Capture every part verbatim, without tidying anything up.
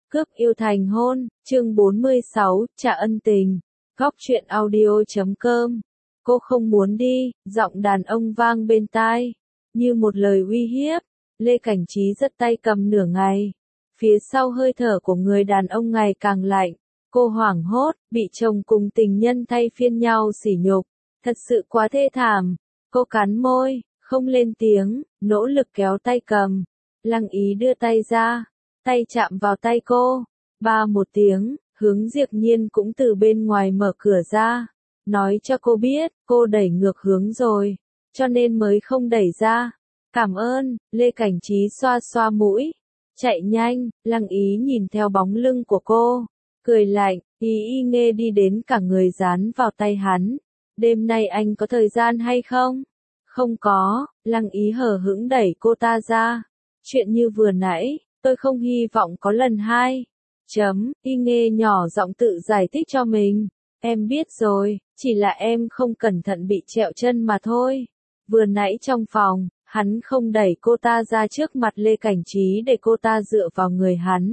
Cướp yêu thành hôn, chương bốn mươi sáu, trả ân tình. Góc truyện audio chấm com. Cô không muốn đi, giọng đàn ông vang bên tai, như một lời uy hiếp. Lê Cảnh Trí giật tay cầm nửa ngày. Phía sau hơi thở của người đàn ông ngày càng lạnh. Cô hoảng hốt, bị chồng cùng tình nhân thay phiên nhau sỉ nhục. Thật sự quá thê thảm. Cô cắn môi, không lên tiếng, nỗ lực kéo tay cầm. Lăng Ý đưa tay ra. Tay chạm vào tay cô. Ba một tiếng, Hướng Diệp Nhiên cũng từ bên ngoài mở cửa ra. Nói cho cô biết, cô đẩy ngược hướng rồi. Cho nên mới không đẩy ra. Cảm ơn, Lê Cảnh Trí xoa xoa mũi. Chạy nhanh, Lăng Ý nhìn theo bóng lưng của cô. Cười lạnh, ý y nghe đi đến cả người dán vào tay hắn. Đêm nay anh có thời gian hay không? Không có, Lăng Ý hờ hững đẩy cô ta ra. Chuyện như vừa nãy, tôi không hy vọng có lần hai. Chấm, y nghe nhỏ giọng tự giải thích cho mình. Em biết rồi, chỉ là em không cẩn thận bị trẹo chân mà thôi. Vừa nãy trong phòng, hắn không đẩy cô ta ra trước mặt Lê Cảnh Trí để cô ta dựa vào người hắn.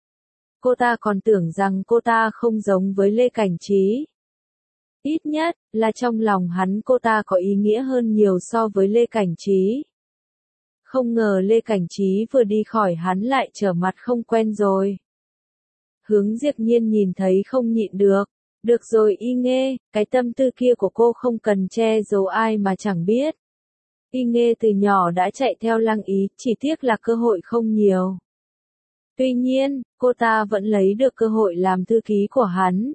Cô ta còn tưởng rằng cô ta không giống với Lê Cảnh Trí. Ít nhất, là trong lòng hắn cô ta có ý nghĩa hơn nhiều so với Lê Cảnh Trí. Không ngờ Lê Cảnh Trí vừa đi khỏi hắn lại trở mặt không quen rồi. Hướng Diệp Nhiên nhìn thấy không nhịn được. Được rồi y nghe, cái tâm tư kia của cô không cần che giấu ai mà chẳng biết. Y nghe từ nhỏ đã chạy theo Lăng Ý, chỉ tiếc là cơ hội không nhiều. Tuy nhiên, cô ta vẫn lấy được cơ hội làm thư ký của hắn.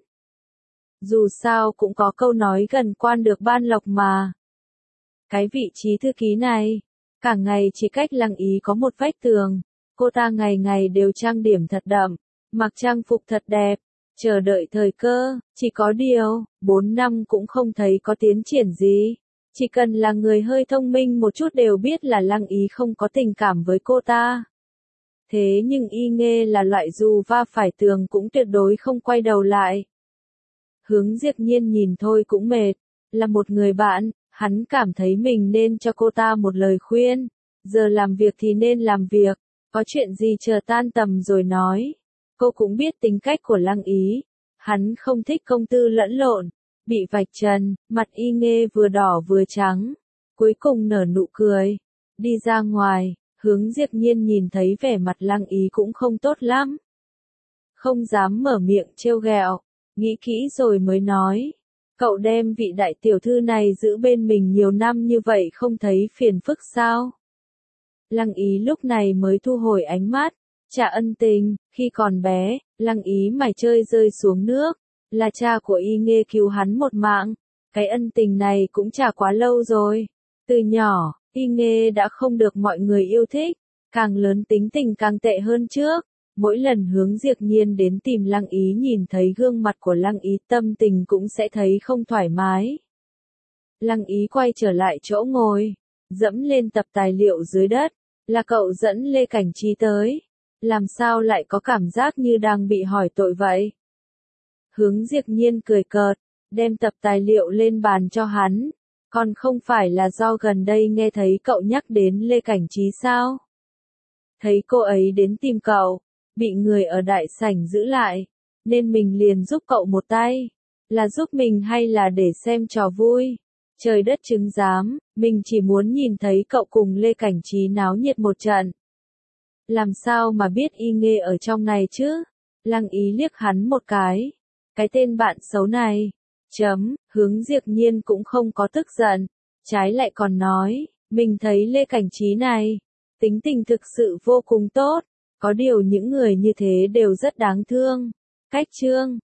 Dù sao cũng có câu nói gần quan được ban lộc mà. Cái vị trí thư ký này, cả ngày chỉ cách Lăng Ý có một vách tường. Cô ta ngày ngày đều trang điểm thật đậm, mặc trang phục thật đẹp, chờ đợi thời cơ, chỉ có điều, bốn năm cũng không thấy có tiến triển gì. Chỉ cần là người hơi thông minh một chút đều biết là Lăng Ý không có tình cảm với cô ta. Thế nhưng y nghe là loại dù va phải tường cũng tuyệt đối không quay đầu lại. Hướng Diệp Nhiên nhìn thôi cũng mệt, là một người bạn, hắn cảm thấy mình nên cho cô ta một lời khuyên. Giờ làm việc thì nên làm việc, có chuyện gì chờ tan tầm rồi nói. Cô cũng biết tính cách của Lăng Ý, hắn không thích công tư lẫn lộn, bị vạch trần, mặt y nghe vừa đỏ vừa trắng, cuối cùng nở nụ cười, đi ra ngoài. Hướng Diệp Nhiên nhìn thấy vẻ mặt Lăng Ý cũng không tốt lắm. Không dám mở miệng trêu ghẹo, nghĩ kỹ rồi mới nói. Cậu đem vị đại tiểu thư này giữ bên mình nhiều năm như vậy không thấy phiền phức sao? Lăng Ý lúc này mới thu hồi ánh mắt, trả ân tình, khi còn bé, Lăng Ý mải chơi rơi xuống nước, là cha của y nghe cứu hắn một mạng. Cái ân tình này cũng trả quá lâu rồi. Từ nhỏ, y nghe đã không được mọi người yêu thích, càng lớn tính tình càng tệ hơn trước. Mỗi lần Hướng Diệp Nhiên đến tìm Lăng Ý nhìn thấy gương mặt của Lăng Ý tâm tình cũng sẽ thấy không thoải mái. Lăng Ý quay trở lại chỗ ngồi, dẫm lên tập tài liệu dưới đất, là cậu dẫn Lê Cảnh Trí tới. Làm sao lại có cảm giác như đang bị hỏi tội vậy? Hướng Diệp Nhiên cười cợt, đem tập tài liệu lên bàn cho hắn. Còn không phải là do gần đây nghe thấy cậu nhắc đến Lê Cảnh Trí sao? Thấy cô ấy đến tìm cậu, bị người ở đại sảnh giữ lại, nên mình liền giúp cậu một tay. Là giúp mình hay là để xem trò vui? Trời đất chứng giám, mình chỉ muốn nhìn thấy cậu cùng Lê Cảnh Trí náo nhiệt một trận. Làm sao mà biết y nghe ở trong này chứ? Lăng Ý liếc hắn một cái. Cái tên bạn xấu này. Chấm, Hướng Diệp Nhiên cũng không có tức giận. Trái lại còn nói, mình thấy Lê Cảnh Trí này, tính tình thực sự vô cùng tốt. Có điều những người như thế đều rất đáng thương. Cách chương.